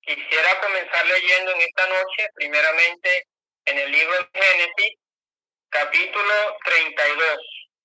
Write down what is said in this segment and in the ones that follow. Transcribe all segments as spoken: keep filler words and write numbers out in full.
Quisiera comenzar leyendo en esta noche, primeramente en el libro de Génesis, capítulo treinta y dos.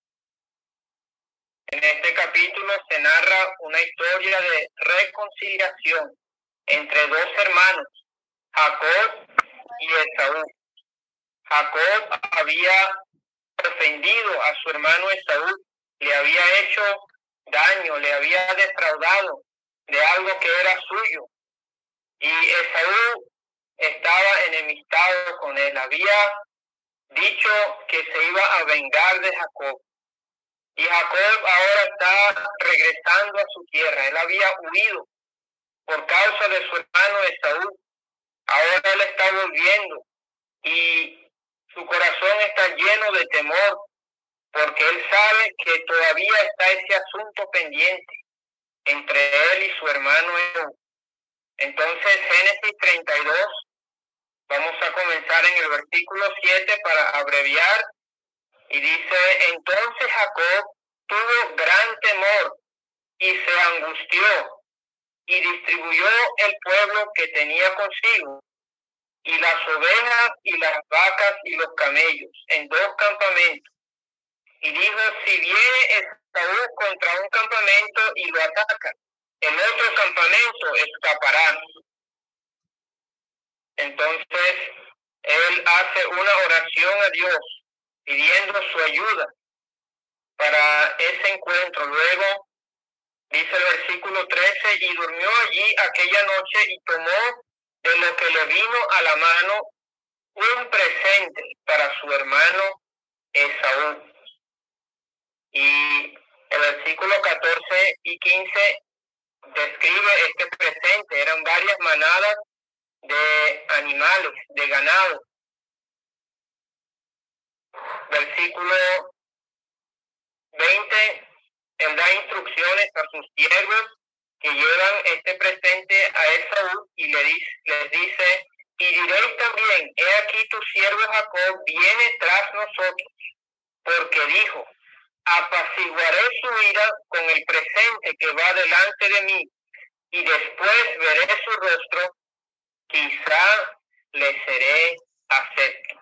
En este capítulo se narra una historia de reconciliación entre dos hermanos, Jacob y Esaú. Jacob había ofendido a su hermano Esaú, le había hecho daño, le había defraudado de algo que era suyo. Y Esaú estaba enemistado con él, había dicho que se iba a vengar de Jacob. Y Jacob ahora está regresando a su tierra. Él había huido por causa de su hermano Esaú. Ahora él está volviendo y su corazón está lleno de temor porque él sabe que todavía está ese asunto pendiente entre él y su hermano Esaú. Entonces, Génesis treinta y dos, vamos a comenzar en el versículo siete para abreviar, y dice: entonces Jacob tuvo gran temor y se angustió, y distribuyó el pueblo que tenía consigo, y las ovejas y las vacas y los camellos, en dos campamentos. Y dijo: si viene Esaú contra un campamento y lo ataca, el otro campamento escapará. Entonces, él hace una oración a Dios, pidiendo su ayuda para ese encuentro. Luego, dice el versículo trece, y durmió allí aquella noche y tomó de lo que le vino a la mano un presente para su hermano Esaú. Y el versículo catorce y quince describe este presente. Eran varias manadas de animales, de ganado. Versículo veinte, él da instrucciones a sus siervos que llevan este presente a Esaú y le dice, les dice: y diréis también, he aquí tu siervo Jacob viene tras nosotros, porque dijo: apaciguaré su ira con el presente que va delante de mí, y después veré su rostro, quizá le seré acepto.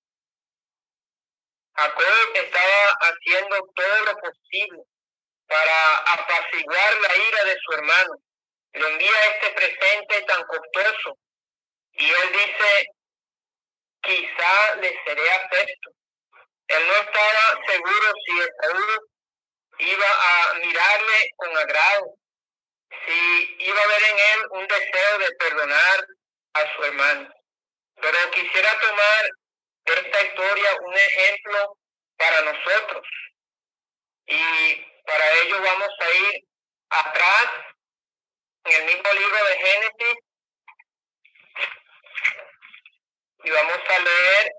Jacob estaba haciendo todo lo posible para apaciguar la ira de su hermano. Le envía este presente tan costoso y él dice: quizá le seré acepto. Él no estaba seguro si Esaú iba a mirarle con agrado, si iba a ver en él un deseo de perdonar a su hermano. Pero quisiera tomar de esta historia un ejemplo para nosotros. Y para ello vamos a ir atrás en el mismo libro de Génesis y vamos a leer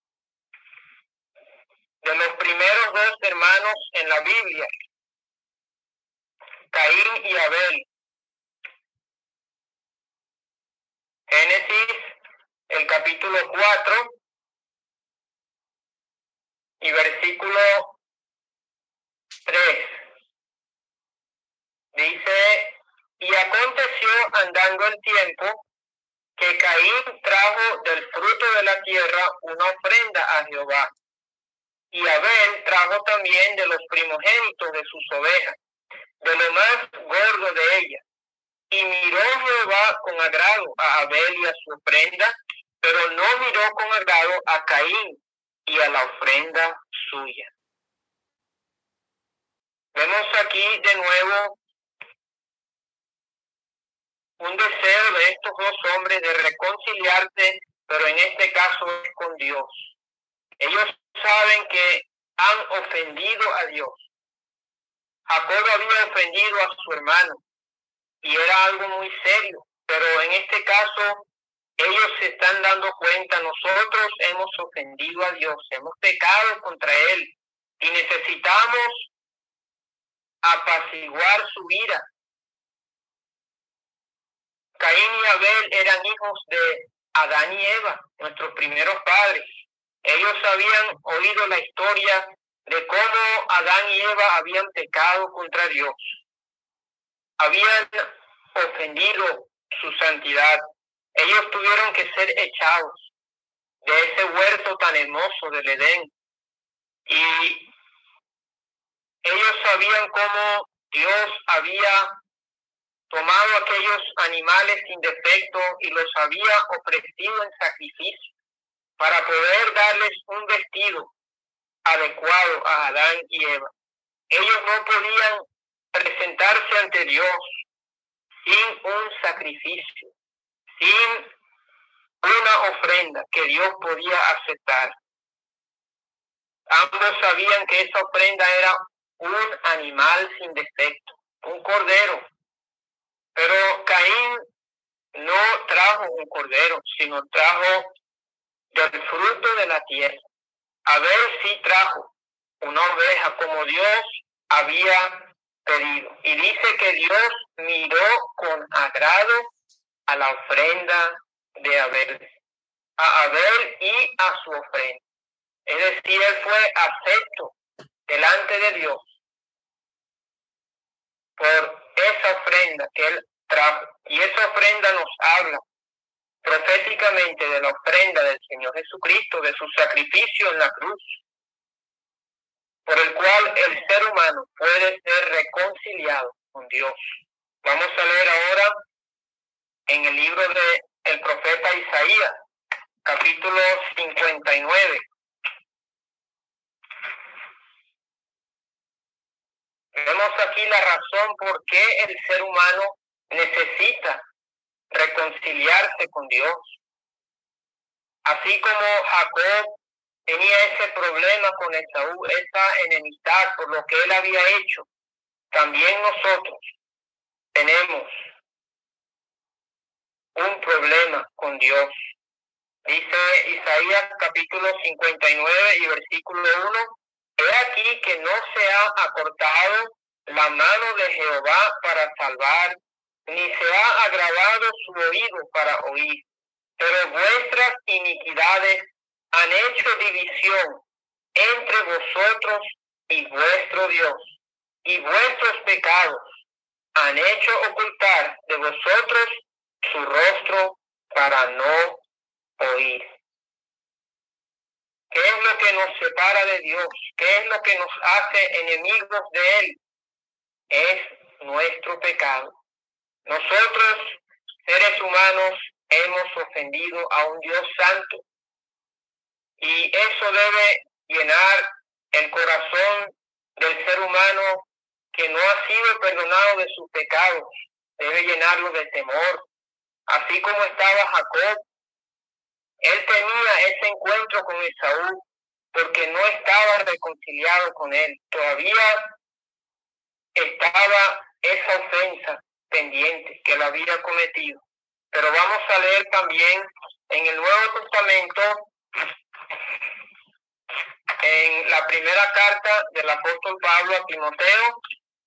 de los primeros dos hermanos en la Biblia, Caín y Abel. Génesis, el capítulo cuatro y versículo tres. Dice: y aconteció andando el tiempo que Caín trajo del fruto de la tierra una ofrenda a Jehová, y Abel trajo también de los primogénitos de sus ovejas, de lo más gordo de ellas. Y miró Jehová con agrado a Abel y a su ofrenda, pero no miró con agrado a Caín y a la ofrenda suya. Vemos aquí de nuevo un deseo de estos dos hombres de reconciliarse, pero en este caso es con Dios. Ellos saben que han ofendido a Dios. Jacob había ofendido a su hermano y era algo muy serio, pero en este caso ellos se están dando cuenta: nosotros hemos ofendido a Dios, hemos pecado contra Él y necesitamos apaciguar su ira. Caín y Abel eran hijos de Adán y Eva, nuestros primeros padres. Ellos habían oído la historia de cómo Adán y Eva habían pecado contra Dios. Habían ofendido su santidad. Ellos tuvieron que ser echados de ese huerto tan hermoso del Edén. Y ellos sabían cómo Dios había tomado aquellos animales sin defecto y los había ofrecido en sacrificio para poder darles un vestido adecuado a Adán y Eva. Ellos no podían presentarse ante Dios sin un sacrificio, sin una ofrenda que Dios podía aceptar. Ambos sabían que esa ofrenda era un animal sin defecto, un cordero. Pero Caín no trajo un cordero, sino trajo del fruto de la tierra. Abel sí trajo una oveja como Dios había pedido. Y dice que Dios miró con agrado a la ofrenda de Abel, a Abel y a su ofrenda. Es decir, él fue acepto delante de Dios por esa ofrenda que él trajo. Y esa ofrenda nos habla proféticamente de la ofrenda del Señor Jesucristo, de su sacrificio en la cruz, por el cual el ser humano puede ser reconciliado con Dios. Vamos a leer ahora en el libro del profeta Isaías, capítulo cincuenta y nueve. Vemos aquí la razón por qué el ser humano necesita reconciliarse con Dios. Así como Jacob tenía ese problema con Esaú, esa enemistad por lo que él había hecho, también nosotros tenemos un problema con Dios. Dice Isaías capítulo cincuenta y nueve y versículo uno, he aquí que no se ha acortado la mano de Jehová para salvar, ni se ha agravado su oído para oír, pero vuestras iniquidades han hecho división entre vosotros y vuestro Dios, y vuestros pecados han hecho ocultar de vosotros su rostro para no oír. ¿Qué es lo que nos separa de Dios? ¿Qué es lo que nos hace enemigos de Él? Es nuestro pecado. Nosotros, seres humanos, hemos ofendido a un Dios santo y eso debe llenar el corazón del ser humano que no ha sido perdonado de sus pecados. Debe llenarlo de temor. Así como estaba Jacob, él tenía ese encuentro con Esaú porque no estaba reconciliado con él. Todavía estaba esa ofensa pendiente que él había cometido. Pero vamos a leer también en el Nuevo Testamento, en la primera carta del apóstol Pablo a Timoteo,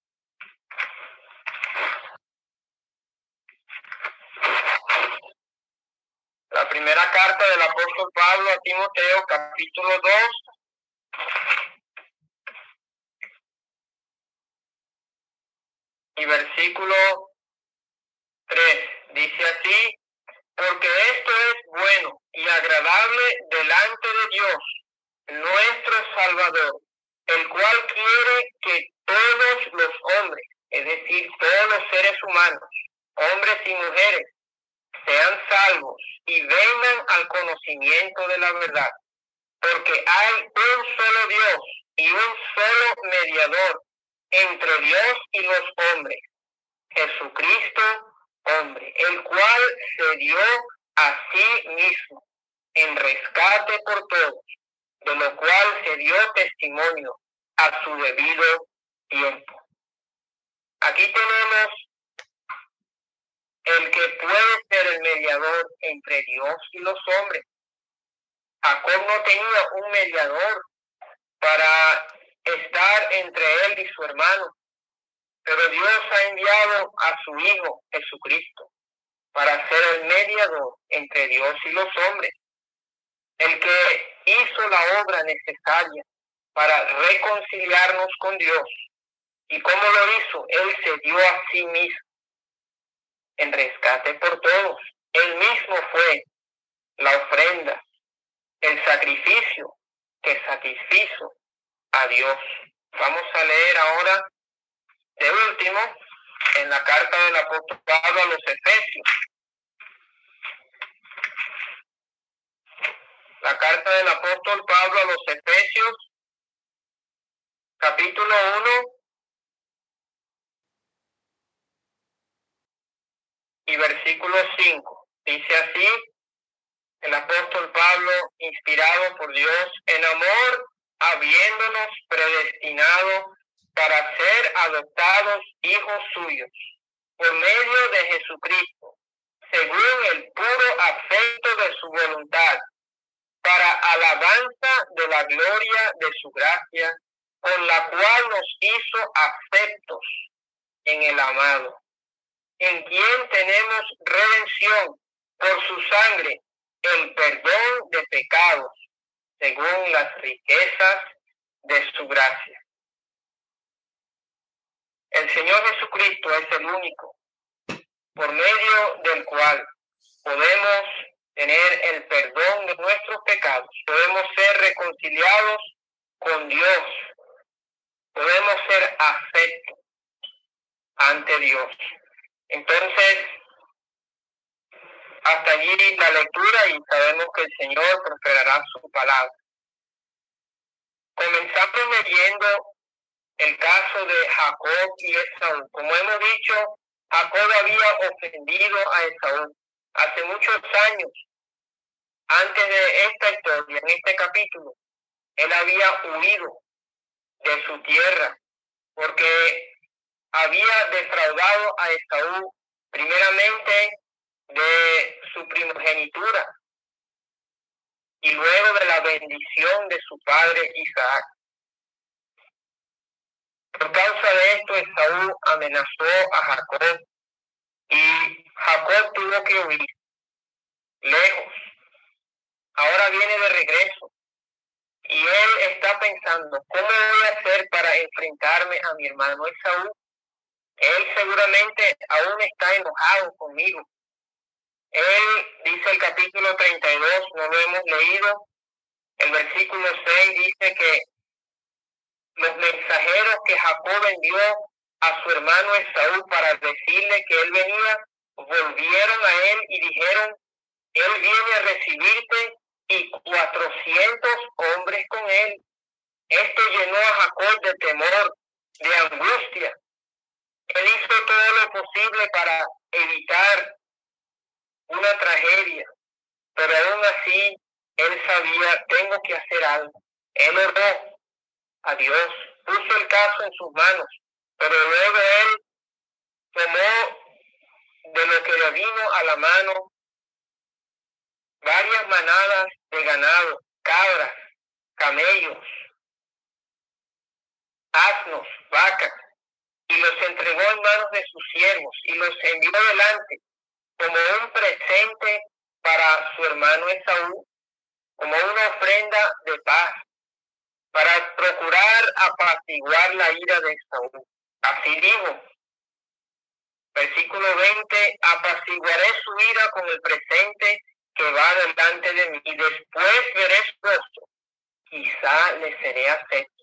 la primera carta del apóstol Pablo a Timoteo, capítulo dos, y versículo tres, dice así, porque esto es bueno y agradable delante de Dios, nuestro Salvador, el cual quiere que todos los hombres, es decir, todos los seres humanos, hombres y mujeres, sean salvos y vengan al conocimiento de la verdad, porque hay un solo Dios y un solo mediador entre Dios y los hombres, Jesucristo, hombre, el cual se dio a sí mismo en rescate por todos, de lo cual se dio testimonio a su debido tiempo. Aquí tenemos el que puede ser el mediador entre Dios y los hombres. Jacob no tenía un mediador para estar entre él y su hermano, pero Dios ha enviado a su Hijo Jesucristo para ser el mediador entre Dios y los hombres, el que hizo la obra necesaria para reconciliarnos con Dios. ¿Y cómo lo hizo? Él se dio a sí mismo. en rescate por todos. Él mismo fue la ofrenda, el sacrificio que satisfizo a Dios. Vamos a leer ahora, de último, en la carta del apóstol Pablo a los Efesios. La carta del apóstol Pablo a los Efesios, capítulo uno y versículo cinco. Dice así el apóstol Pablo, inspirado por Dios, en amor, habiéndonos predestinado para ser adoptados hijos suyos, por medio de Jesucristo, según el puro afecto de su voluntad, para alabanza de la gloria de su gracia, con la cual nos hizo aceptos en el amado, en quien tenemos redención por su sangre, el perdón de pecados, según las riquezas de su gracia. El Señor Jesucristo es el único por medio del cual podemos tener el perdón de nuestros pecados, podemos ser reconciliados con Dios, podemos ser aceptos ante Dios. Entonces, hasta allí la lectura y sabemos que el Señor prosperará su palabra. Comenzamos leyendo el caso de Jacob y Esaú. Como hemos dicho, Jacob había ofendido a Esaú hace muchos años. Antes de esta historia, en este capítulo, él había huido de su tierra porque había defraudado a Esaú primeramente de su primogenitura y luego de la bendición de su padre Isaac. Por causa de esto, Esaú amenazó a Jacob y Jacob tuvo que huir lejos. Ahora viene de regreso y él está pensando, ¿cómo voy a hacer para enfrentarme a mi hermano Esaú? Él seguramente aún está enojado conmigo. Él, dice el capítulo treinta y dos, no lo hemos leído, el versículo seis dice que los mensajeros que Jacob envió a su hermano Esaú para decirle que él venía, volvieron a él y dijeron, él viene a recibirte y cuatrocientos hombres con él. Esto llenó a Jacob de temor, de angustia. Él hizo todo lo posible para evitar una tragedia, pero aún así él sabía, tengo que hacer algo. Él oró a Dios, puso el caso en sus manos, pero luego él tomó de lo que le vino a la mano varias manadas de ganado, cabras, camellos, asnos, vacas, y los entregó en manos de sus siervos y los envió delante como un presente para su hermano Esaú, como una ofrenda de paz, para procurar apaciguar la ira de Esaú. Así dijo, versículo veinte, apaciguaré su ira con el presente que va delante de mí, y después veré su rostro, quizá le seré acepto.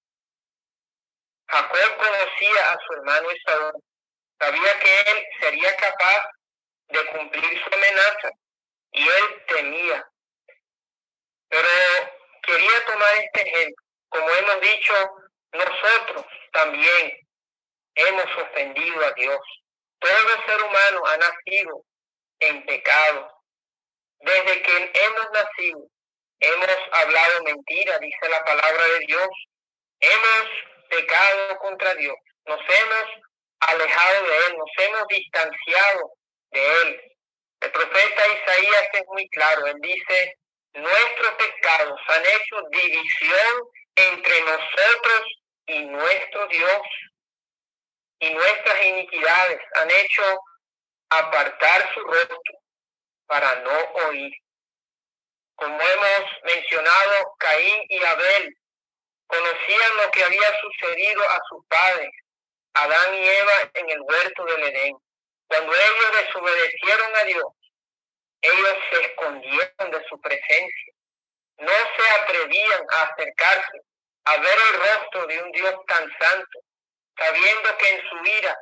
Jacob conocía a su hermano Esaú, sabía que él sería capaz de cumplir su amenaza, y él temía. Pero quería tomar este ejemplo. Como hemos dicho, nosotros también hemos ofendido a Dios. Todo ser humano ha nacido en pecado. Desde que hemos nacido, hemos hablado mentira, dice la palabra de Dios. Hemos pecado contra Dios. Nos hemos alejado de Él, nos hemos distanciado de Él. El profeta Isaías es muy claro. Él dice, nuestros pecados han hecho división entre nosotros y nuestro Dios, y nuestras iniquidades han hecho apartar su rostro para no oír. Como hemos mencionado, Caín y Abel conocían lo que había sucedido a sus padres, Adán y Eva, en el huerto del Edén. Cuando ellos desobedecieron a Dios, ellos se escondieron de su presencia. No se atrevían a acercarse a ver el rostro de un Dios tan santo, sabiendo que en su ira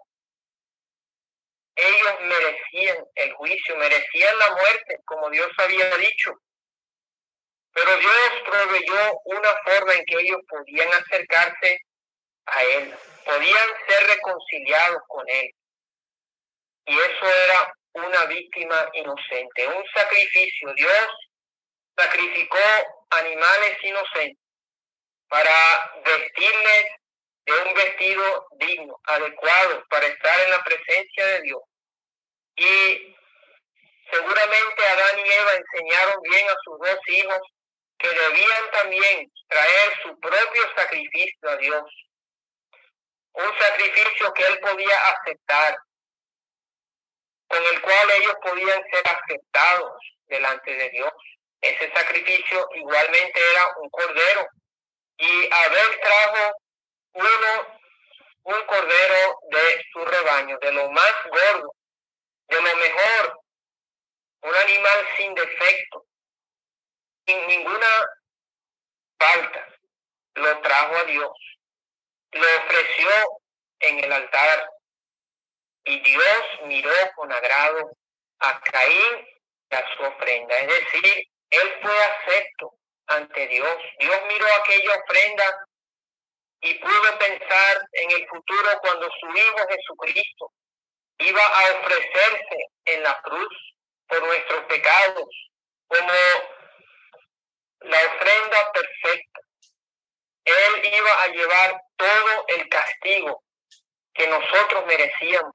ellos merecían el juicio, merecían la muerte, como Dios había dicho. Pero Dios proveyó una forma en que ellos podían acercarse a Él, podían ser reconciliados con Él. Y eso era una víctima inocente, un sacrificio. Dios sacrificó animales inocentes para vestirles de un vestido digno, adecuado para estar en la presencia de Dios. Y seguramente Adán y Eva enseñaron bien a sus dos hijos que debían también traer su propio sacrificio a Dios. Un sacrificio que Él podía aceptar, con el cual ellos podían ser aceptados delante de Dios. Ese sacrificio igualmente era un cordero. Y Abel trajo uno, un cordero de su rebaño, de lo más gordo, de lo mejor, un animal sin defecto, sin ninguna falta. Lo trajo a Dios, lo ofreció en el altar. Y Dios miró con agrado a Caín y a su ofrenda. Es decir, él fue acepto ante Dios. Dios miró aquella ofrenda y pudo pensar en el futuro cuando su Hijo Jesucristo iba a ofrecerse en la cruz por nuestros pecados como la ofrenda perfecta. Él iba a llevar todo el castigo que nosotros merecíamos.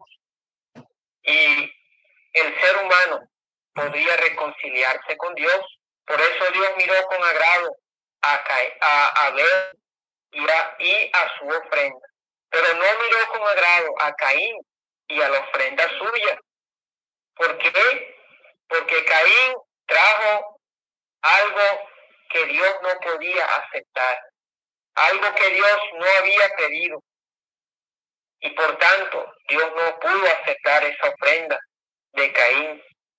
Y el ser humano podría reconciliarse con Dios. Por eso Dios miró con agrado a, a Abel y a, y a su ofrenda. Pero no miró con agrado a Caín y a la ofrenda suya. ¿Por qué? Porque Caín trajo algo que Dios no podía aceptar. Algo que Dios no había pedido. Y por tanto, Dios no pudo aceptar esa ofrenda de Caín.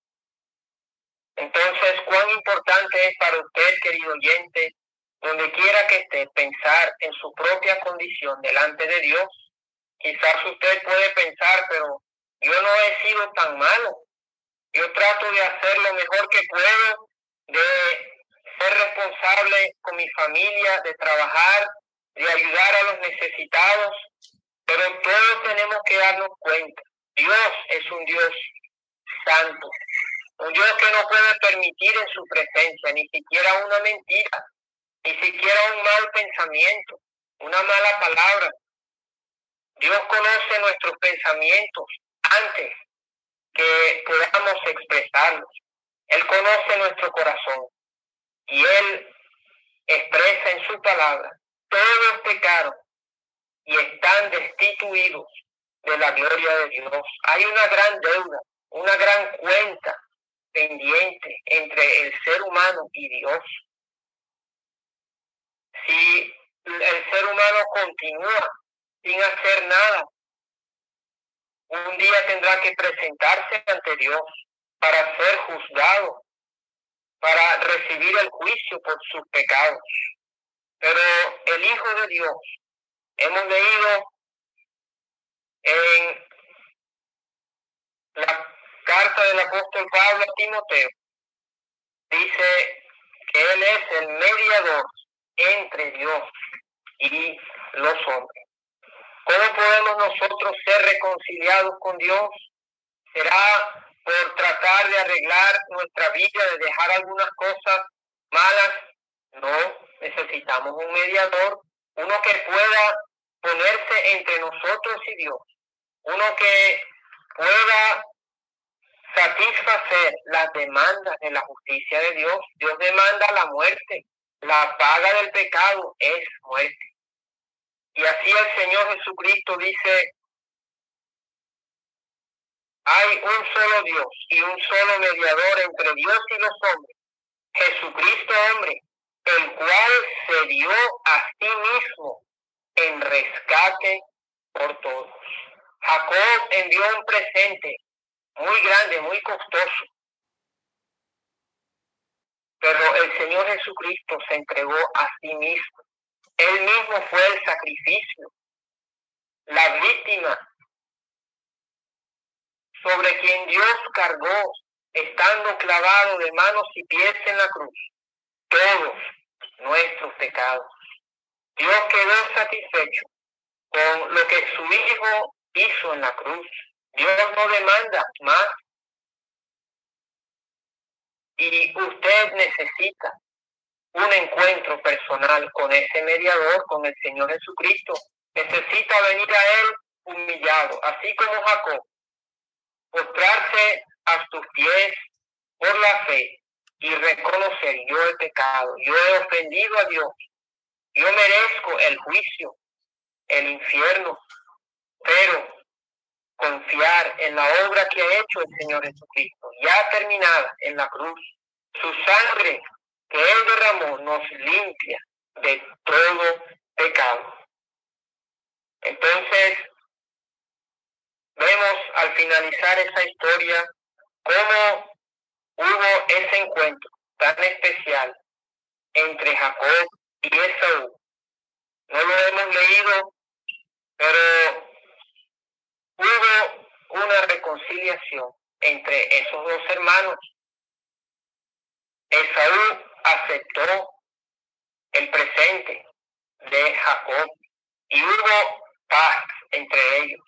Entonces, cuán importante es para usted, querido oyente, donde quiera que esté, pensar en su propia condición delante de Dios. Quizás usted puede pensar, pero yo no he sido tan malo. Yo trato de hacer lo mejor que puedo, de ser responsable con mi familia, de trabajar, de ayudar a los necesitados. Pero todos tenemos que darnos cuenta. Dios es un Dios santo. Un Dios que no puede permitir en su presencia ni siquiera una mentira, ni siquiera un mal pensamiento, una mala palabra. Dios conoce nuestros pensamientos antes que podamos expresarlos. Él conoce nuestro corazón y Él expresa en su palabra: todos pecaron y están destituidos de la gloria de Dios. Hay una gran deuda, una gran cuenta pendiente entre el ser humano y Dios. Si el ser humano continúa sin hacer nada, un día tendrá que presentarse ante Dios para ser juzgado, para recibir el juicio por sus pecados. Pero el Hijo de Dios, hemos leído en la carta del apóstol Pablo a Timoteo, dice que Él es el mediador entre Dios y los hombres. ¿Cómo podemos nosotros ser reconciliados con Dios? ¿Será por tratar de arreglar nuestra vida, de dejar algunas cosas malas? No, necesitamos un mediador, uno que pueda ponerse entre nosotros y Dios, uno que pueda satisfacer las demandas de la justicia de Dios. Dios demanda la muerte, la paga del pecado es muerte. Y así el Señor Jesucristo dice: hay un solo Dios y un solo mediador entre Dios y los hombres, Jesucristo hombre, el cual se dio a sí mismo en rescate por todos. Jacob envió un presente muy grande, muy costoso. Pero el Señor Jesucristo se entregó a sí mismo. Él mismo fue el sacrificio, la víctima sobre quien Dios cargó, estando clavado de manos y pies en la cruz, todos nuestros pecados. Dios quedó satisfecho con lo que su Hijo hizo en la cruz. Dios no demanda más. Y usted necesita un encuentro personal con ese mediador, con el Señor Jesucristo. Necesita venir a Él humillado, así como Jacob, postrarse a sus pies por la fe y reconocer: yo he pecado, yo he ofendido a Dios, yo merezco el juicio, el infierno, pero confiar en la obra que ha hecho el Señor Jesucristo, ya terminada en la cruz. Su sangre que Él derramó nos limpia de todo pecado. Entonces, vemos al finalizar esa historia cómo hubo ese encuentro tan especial entre Jacob y Esaú. No lo hemos leído, pero hubo una reconciliación entre esos dos hermanos. Esaú aceptó el presente de Jacob y hubo paz entre ellos.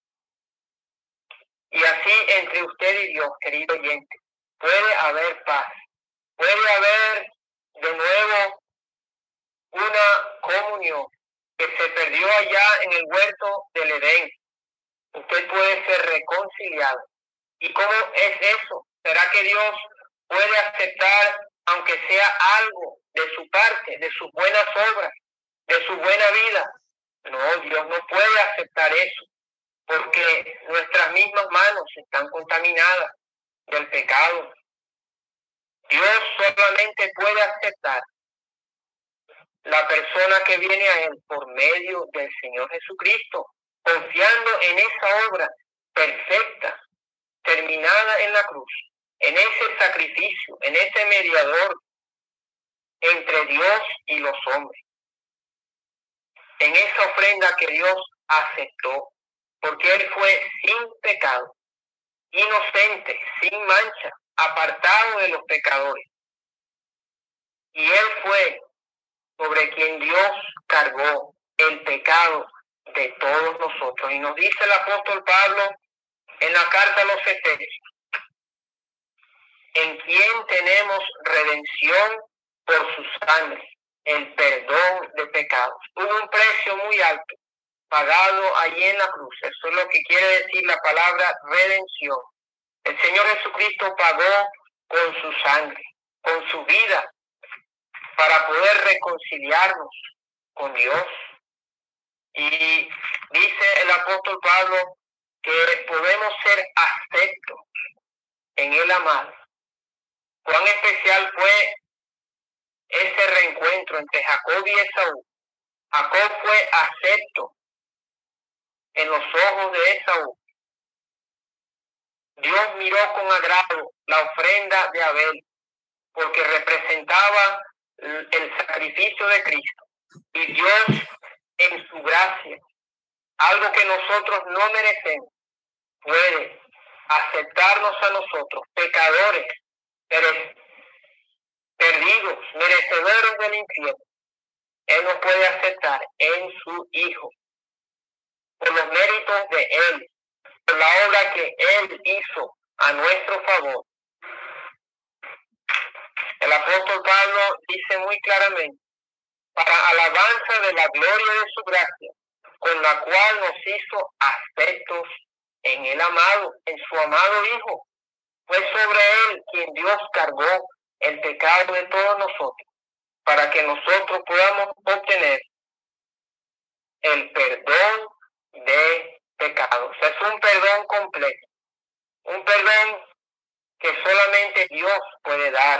Y así entre usted y Dios, querido oyente, puede haber paz, puede haber de nuevo una comunión que se perdió allá en el huerto del Edén. Usted puede ser reconciliado. ¿Y cómo es eso? ¿Será que Dios puede aceptar, aunque sea algo de su parte, de sus buenas obras, de su buena vida? No, Dios no puede aceptar eso, porque nuestras mismas manos están contaminadas del pecado. Dios solamente puede aceptar la persona que viene a Él por medio del Señor Jesucristo, confiando en esa obra perfecta, terminada en la cruz, en ese sacrificio, en ese mediador entre Dios y los hombres, en esa ofrenda que Dios aceptó, porque Él fue sin pecado, inocente, sin mancha, apartado de los pecadores. Y Él fue sobre quien Dios cargó el pecado de todos nosotros. Y nos dice el apóstol Pablo en la carta a los Efesios: en quien tenemos redención por su sangre, el perdón de pecados. Hubo un precio muy alto pagado allí en la cruz. Eso es lo que quiere decir la palabra redención. El Señor Jesucristo pagó con su sangre, con su vida, para poder reconciliarnos con Dios. Y dice el apóstol Pablo que podemos ser aceptos en el amado. Cuán especial fue ese reencuentro entre Jacob y Esaú. Jacob fue acepto en los ojos de Esaú. Dios miró con agrado la ofrenda de Abel, porque representaba el sacrificio de Cristo. Y Dios, en su gracia, algo que nosotros no merecemos, puede aceptarnos a nosotros, pecadores, perdidos, merecedores del infierno. Él nos puede aceptar en su Hijo, por los méritos de Él, por la obra que Él hizo a nuestro favor. El apóstol Pablo dice muy claramente: para alabanza de la gloria de su gracia, con la cual nos hizo aceptos en el amado, en su amado Hijo. Fue sobre Él quien Dios cargó el pecado de todos nosotros, para que nosotros podamos obtener el perdón de pecados. Es un perdón completo, un perdón que solamente Dios puede dar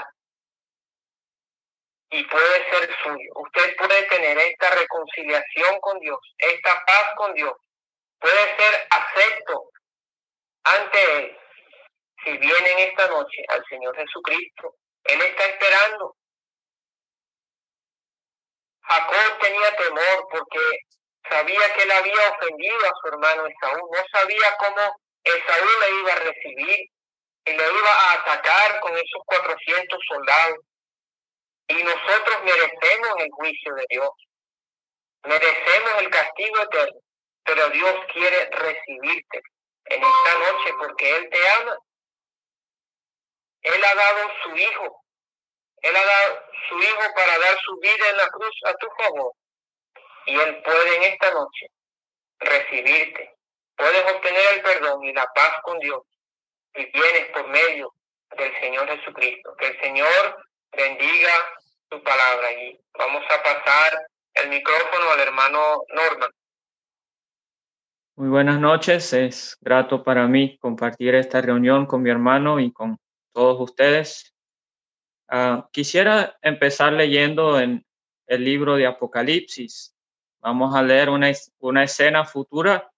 y puede ser suyo. Usted puede tener esta reconciliación con Dios, esta paz con Dios, puede ser acepto ante Él si vienen esta noche al Señor Jesucristo, Él está esperando. Jacob tenía temor porque sabía que él había ofendido a su hermano Esaú. No sabía cómo Esaú le iba a recibir y le iba a atacar con esos cuatrocientos soldados. Y nosotros merecemos el juicio de Dios. Merecemos el castigo eterno. Pero Dios quiere recibirte en esta noche porque Él te ama. Él ha dado su Hijo. Él ha dado su Hijo para dar su vida en la cruz a tu favor. Y Él puede en esta noche recibirte. Puedes obtener el perdón y la paz con Dios. Y vienes por medio del Señor Jesucristo. Que el Señor bendiga su palabra. Y vamos a pasar el micrófono al hermano Norman. Muy buenas noches. Es grato para mí compartir esta reunión con mi hermano y con todos ustedes. Uh, quisiera empezar leyendo en el libro de Apocalipsis. Vamos a leer una, una escena futura,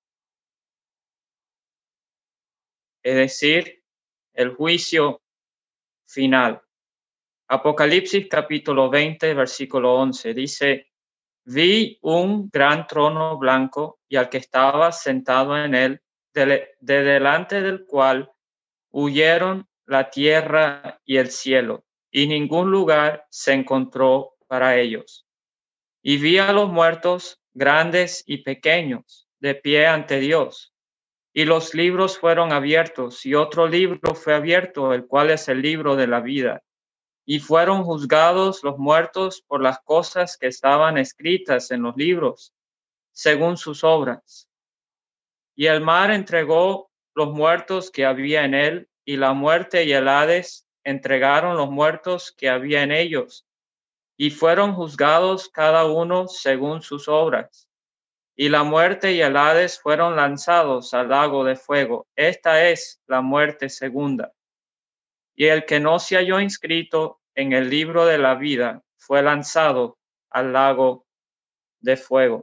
es decir, el juicio final. Apocalipsis capítulo veinte, versículo once, dice: Vi un gran trono blanco y al que estaba sentado en él, de, de delante del cual huyeron la tierra y el cielo, y ningún lugar se encontró para ellos. Y vi a los muertos, grandes y pequeños, de pie ante Dios. Y los libros fueron abiertos, y otro libro fue abierto, el cual es el libro de la vida. Y fueron juzgados los muertos por las cosas que estaban escritas en los libros, según sus obras. Y el mar entregó los muertos que había en él, y la muerte y el Hades entregaron los muertos que había en ellos, y fueron juzgados cada uno según sus obras. Y la muerte y el Hades fueron lanzados al lago de fuego. Esta es la muerte segunda. Y el que no se halló inscrito en el libro de la vida fue lanzado al lago de fuego.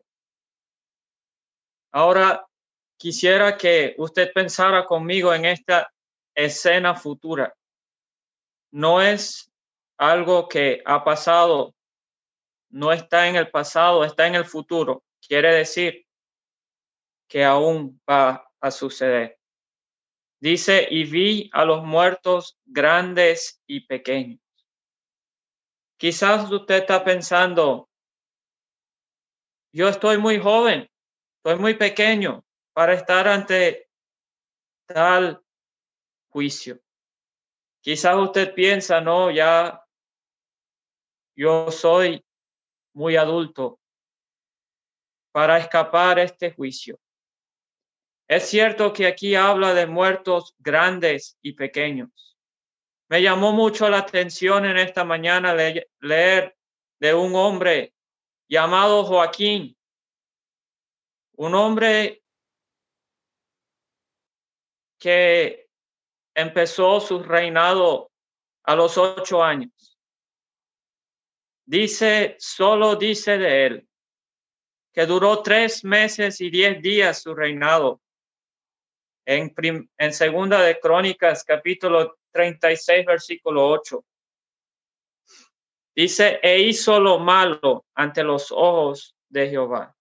Ahora quisiera que usted pensara conmigo en esta escena futura. No es algo que ha pasado, no está en el pasado, está en el futuro. Quiere decir que aún va a suceder. Dice: y vi a los muertos grandes y pequeños. Quizás usted está pensando: yo estoy muy joven, estoy muy pequeño para estar ante tal juicio. Quizás usted piensa: no, ya yo soy muy adulto para escapar este juicio. Es cierto que aquí habla de muertos grandes y pequeños. Me llamó mucho la atención en esta mañana le- leer de un hombre llamado Joaquín, un hombre que empezó su reinado a los ocho años. Dice, solo dice de él, que duró tres meses y diez días su reinado. En, prim, en Segunda de Crónicas, capítulo treinta y seis, versículo ocho. Dice: e hizo lo malo ante los ojos de Jehová.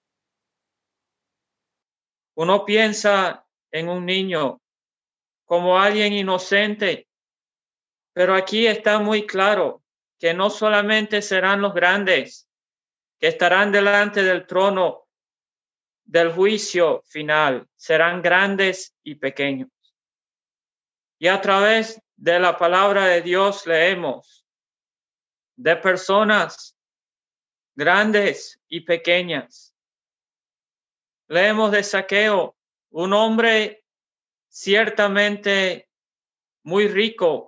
Uno piensa en un niño como alguien inocente, pero aquí está muy claro que no solamente serán los grandes que estarán delante del trono del juicio final, serán grandes y pequeños. Y a través de la palabra de Dios leemos de personas grandes y pequeñas. Leemos de Zaqueo, un hombre ciertamente muy rico,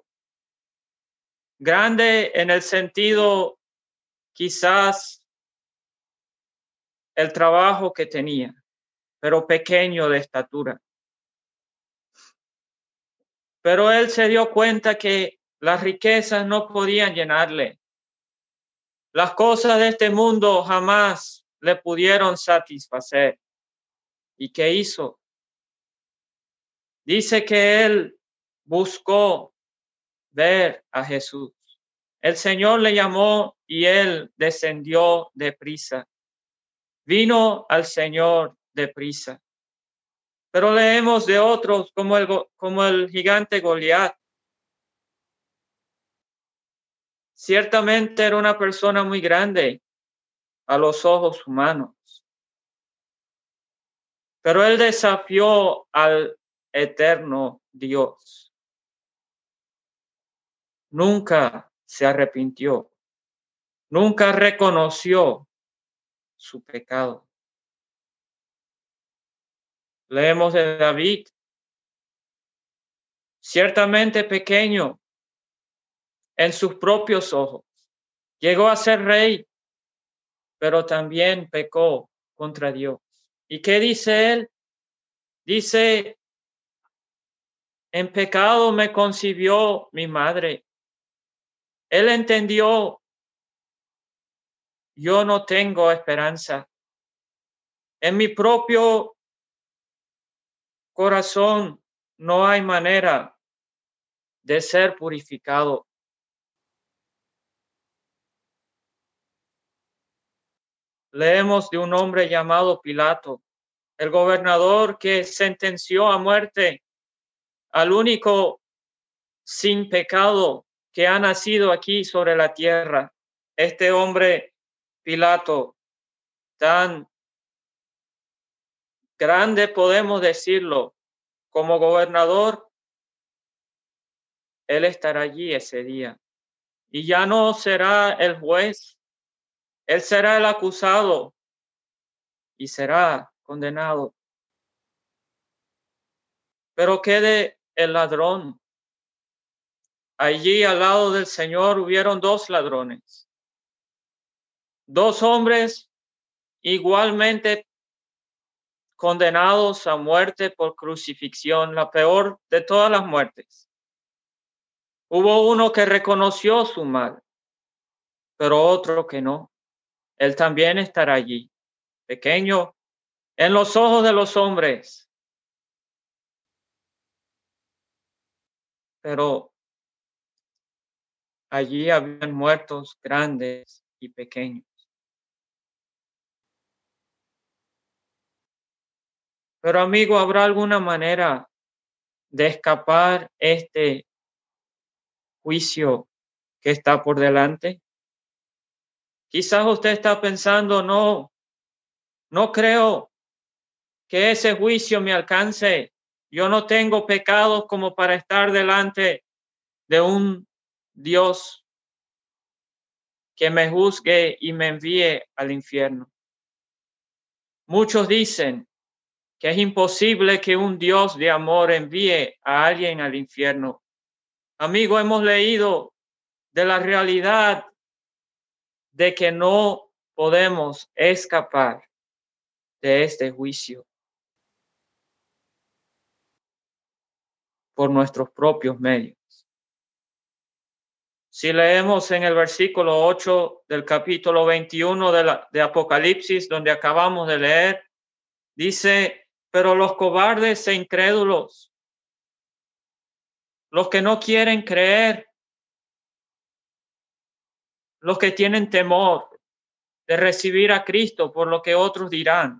grande en el sentido quizás el trabajo que tenía, pero pequeño de estatura. Pero él se dio cuenta que las riquezas no podían llenarle. Las cosas de este mundo jamás le pudieron satisfacer. ¿Y qué hizo? Dice que él buscó ver a Jesús. El Señor le llamó y él descendió deprisa. Vino al Señor deprisa. Pero leemos de otros como el, como el gigante Goliat. Ciertamente era una persona muy grande a los ojos humanos. Pero él desafió al eterno Dios. Nunca se arrepintió. Nunca reconoció su pecado. Leemos de David. Ciertamente pequeño en sus propios ojos. Llegó a ser rey, pero también pecó contra Dios. ¿Y qué dice él? Dice, en pecado me concibió mi madre. Él entendió, yo no tengo esperanza. En mi propio corazón no hay manera de ser purificado. Leemos de un hombre llamado Pilato, el gobernador que sentenció a muerte al único sin pecado que ha nacido aquí sobre la tierra. Este hombre, Pilato, tan grande podemos decirlo, como gobernador, él estará allí ese día. Y ya no será el juez, él será el acusado y será condenado. Pero quede el ladrón. Allí al lado del Señor hubieron dos ladrones, dos hombres igualmente condenados a muerte por crucifixión, la peor de todas las muertes. Hubo uno que reconoció su mal, pero otro que no. Él también estará allí, pequeño en los ojos de los hombres, pero allí habían muertos grandes y pequeños. Pero amigo, ¿habrá alguna manera de escapar este juicio que está por delante? Quizás usted está pensando, no, no creo que ese juicio me alcance. Yo no tengo pecados como para estar delante de un Dios que me juzgue y me envíe al infierno. Muchos dicen que es imposible que un Dios de amor envíe a alguien al infierno. Amigo, hemos leído de la realidad de que no podemos escapar de este juicio por nuestros propios medios. Si leemos en el versículo ocho del capítulo veintiuno de, la, de Apocalipsis, donde acabamos de leer, dice, pero los cobardes e incrédulos, los que no quieren creer, los que tienen temor de recibir a Cristo por lo que otros dirán,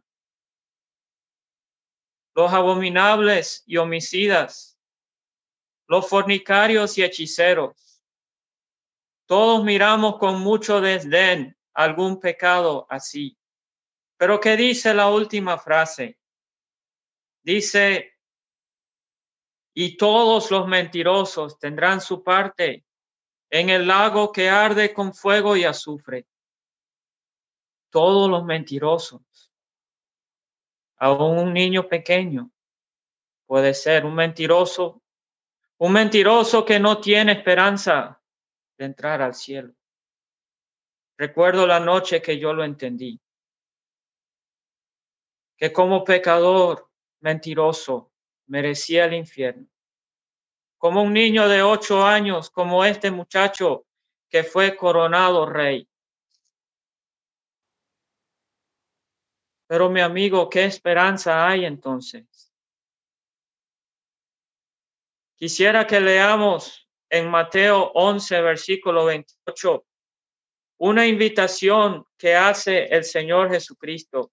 los abominables y homicidas, los fornicarios y hechiceros, todos miramos con mucho desdén algún pecado así. Pero ¿qué dice la última frase? Dice, y todos los mentirosos tendrán su parte en el lago que arde con fuego y azufre. Todos los mentirosos. Aún un niño pequeño puede ser un mentiroso, un mentiroso que no tiene esperanza de entrar al cielo. Recuerdo la noche que yo lo entendí, que como pecador mentiroso merecía el infierno. Como un niño de ocho años, como este muchacho que fue coronado rey. Pero mi amigo, ¿qué esperanza hay entonces? Quisiera que leamos en Mateo once, versículo veintiocho, una invitación que hace el Señor Jesucristo.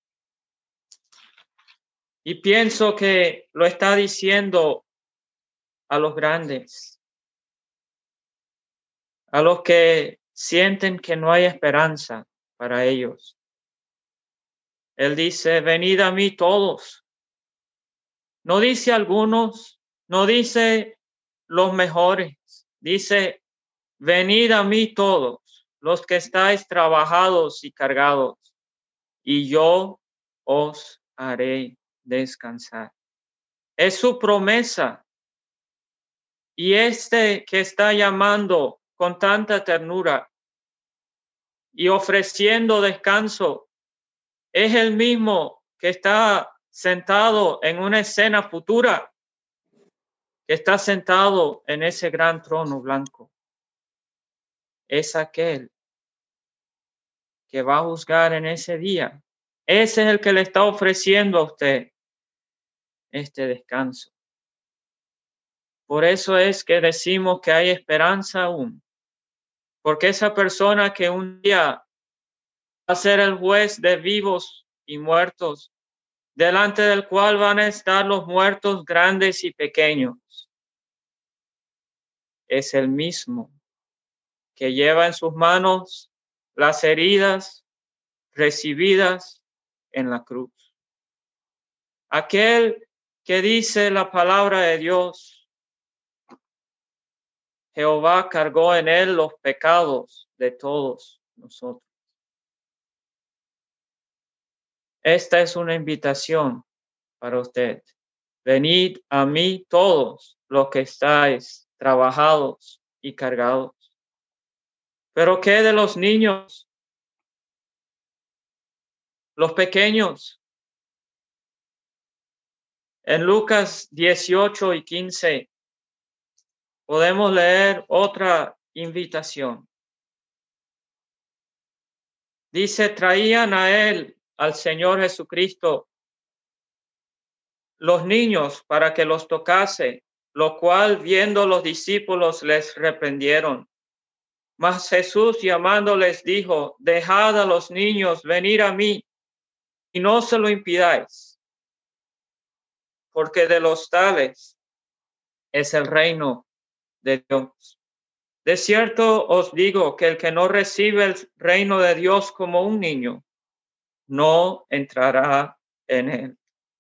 Y pienso que lo está diciendo a los grandes, a los que sienten que no hay esperanza para ellos. Él dice, venid a mí todos. No dice algunos, no dice los mejores, dice, venid a mí todos, los que estáis trabajados y cargados, y yo os haré descansar. Es su promesa. Y este que está llamando con tanta ternura y ofreciendo descanso es el mismo que está sentado en una escena futura, que está sentado en ese gran trono blanco. Es aquel que va a juzgar en ese día. Ese es el que le está ofreciendo a usted este descanso. Por eso es que decimos que hay esperanza aún. Porque esa persona que un día va a ser el juez de vivos y muertos, delante del cual van a estar los muertos grandes y pequeños, es el mismo que lleva en sus manos las heridas recibidas en la cruz. Aquel que dice la palabra de Dios, Jehová cargó en él los pecados de todos nosotros. Esta es una invitación para usted. Venid a mí todos los que estáis trabajados y cargados. Pero ¿qué de los niños? Los pequeños. En Lucas dieciocho y quince podemos leer otra invitación. Dice, traían a él, al Señor Jesucristo, los niños para que los tocase, lo cual viendo los discípulos les reprendieron. Mas Jesús llamándoles dijo, dejad a los niños venir a mí y no se lo impidáis, porque de los tales es el reino de Dios. De cierto os digo que el que no recibe el reino de Dios como un niño, no entrará en él.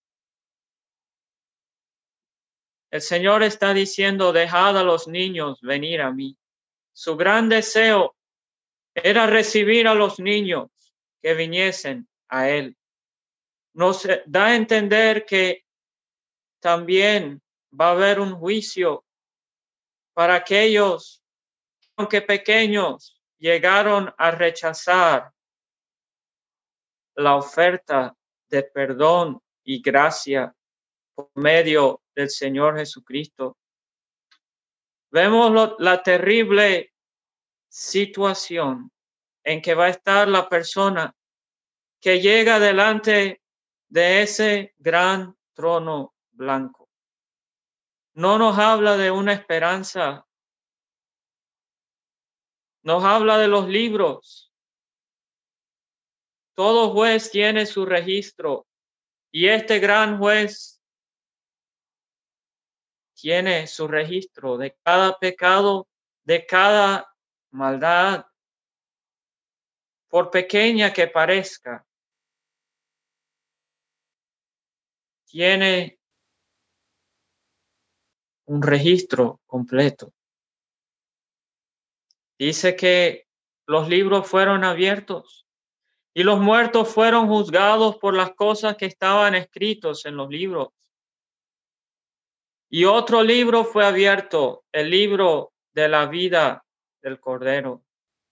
El Señor está diciendo, dejad a los niños venir a mí. Su gran deseo era recibir a los niños que viniesen a él. Nos da a entender que también va a haber un juicio para aquellos, aunque pequeños, llegaron a rechazar la oferta de perdón y gracia por medio del Señor Jesucristo. Vemos lo, la terrible situación en que va a estar la persona que llega delante de ese gran trono blanco. No nos habla de una esperanza, nos habla de los libros. Todo juez tiene su registro y este gran juez tiene su registro de cada pecado, de cada maldad, por pequeña que parezca. Tiene un registro completo. Dice que los libros fueron abiertos y los muertos fueron juzgados por las cosas que estaban escritos en los libros. Y otro libro fue abierto, el libro de la vida del Cordero.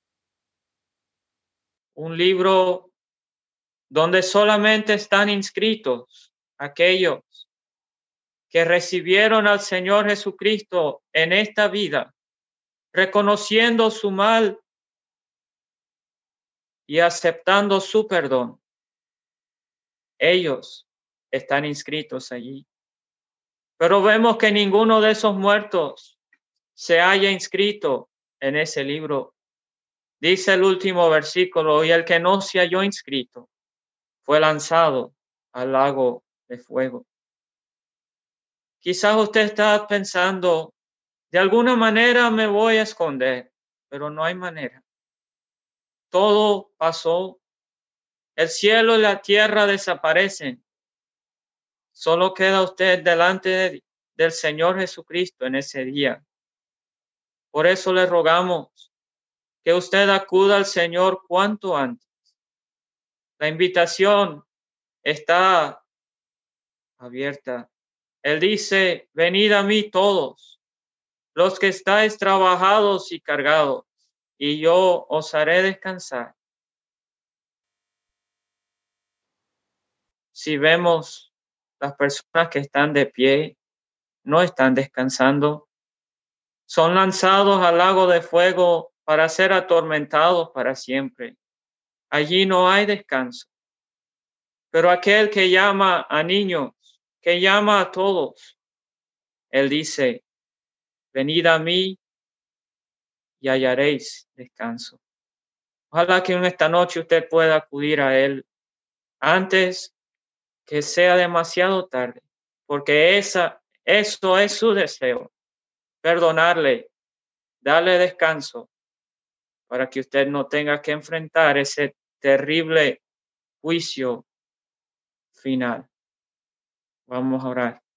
Un libro donde solamente están inscritos aquellos que recibieron al Señor Jesucristo en esta vida, reconociendo su mal y aceptando su perdón. Ellos están inscritos allí. Pero vemos que ninguno de esos muertos se haya inscrito en ese libro. Dice el último versículo, y el que no se halló inscrito fue lanzado al lago de fuego. Quizás usted está pensando, de alguna manera me voy a esconder, pero no hay manera. Todo pasó. El cielo y la tierra desaparecen. Solo queda usted delante de, del Señor Jesucristo en ese día. Por eso le rogamos que usted acuda al Señor cuanto antes. La invitación está abierta. Él dice, venid a mí todos, los que estáis trabajados y cargados, y yo os haré descansar. Si vemos las personas que están de pie, no están descansando, son lanzados al lago de fuego para ser atormentados para siempre. Allí no hay descanso. Pero aquel que llama a niños, que llama a todos, él dice, venid a mí y hallaréis descanso. Ojalá que en esta noche usted pueda acudir a él antes que sea demasiado tarde, porque esa, eso es su deseo, perdonarle, darle descanso, para que usted no tenga que enfrentar ese terrible juicio final. Vamos a orar.